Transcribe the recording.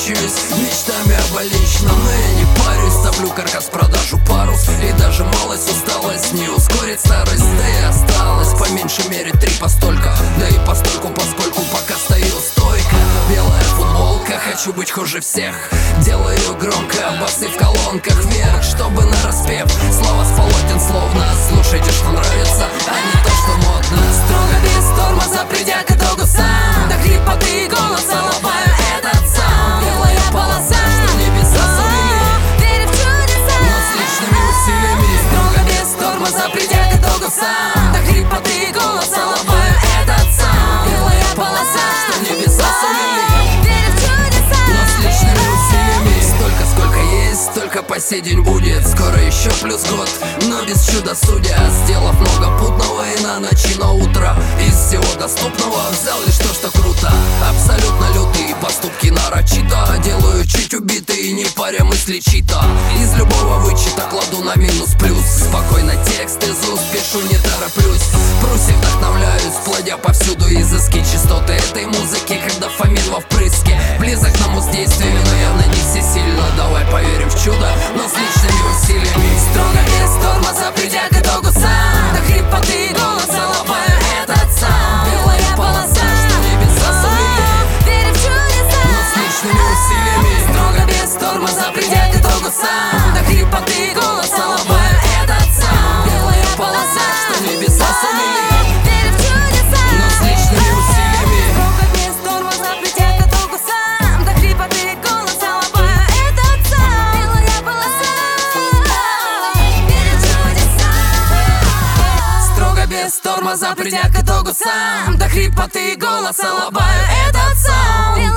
мучаюсь мечтами об личном, но я не парюсь. Ставлю каркас, продажу парус, и даже малость усталость не ускорит старость. Да и осталось по меньшей мере 3 постолько, да и постольку, поскольку пока стою стойко. Белая футболка, хочу быть хуже всех, делаю громко басы в колонках вверх, чтобы нараспев слова с полотен словно. Слушайте, что нравится, а не то, что модно. Строго без тормоза, придя к итогу сам, до хрипоты голоса ломаю этот саунд. Белая полоса, что небеса сулили, верю в чудеса, но с личными усилиями. Строго без тормоза, придя к итогу сам, до хрипоты голоса ломаю этот саунд. Белая полоса, что небеса сулили, верю в чудеса, но с личными усилиями. Столько, сколько есть, столько по сей день будет. Скоро еще плюс год, но без чуда судя. Сделав много путного и на ночь, и на утро, из всего доступного взял лишь то, что круто. Абсолютно лютые поступки нарочито делаю чуть убитый, не паря мысли чьи-то. Из любого вычета кладу на минус плюс. Спокойно текст из уст пишу, не тороплюсь. Прусь и вдохновляюсь, плодя повсюду изыски частоты этой музыки, когда фамин во впрыске. Близок к нам с действиями, но явно не все сильно. Давай поверим в чудо, но с личными усилиями. Строго без тормоза, придя к итогу сам, до хрипоты голоса ломаю этот саунд. Белая полоса, что небеса сулили, верю в чудеса, но с личными усилиями. Строго без тормоза, придя к итогу сам, до хрипоты голоса ломаю этот саунд. Белая полоса, что небеса сулили, верю в чудеса, но с личными усилиями. Строго без тормоза, придя к итогу сам, до хрипоты голоса ломаю этот саунд. Белая полоса, верю в чудеса. Строго без тормоза, придя к итогу сам, до хрипоты голоса ломаю этот саунд.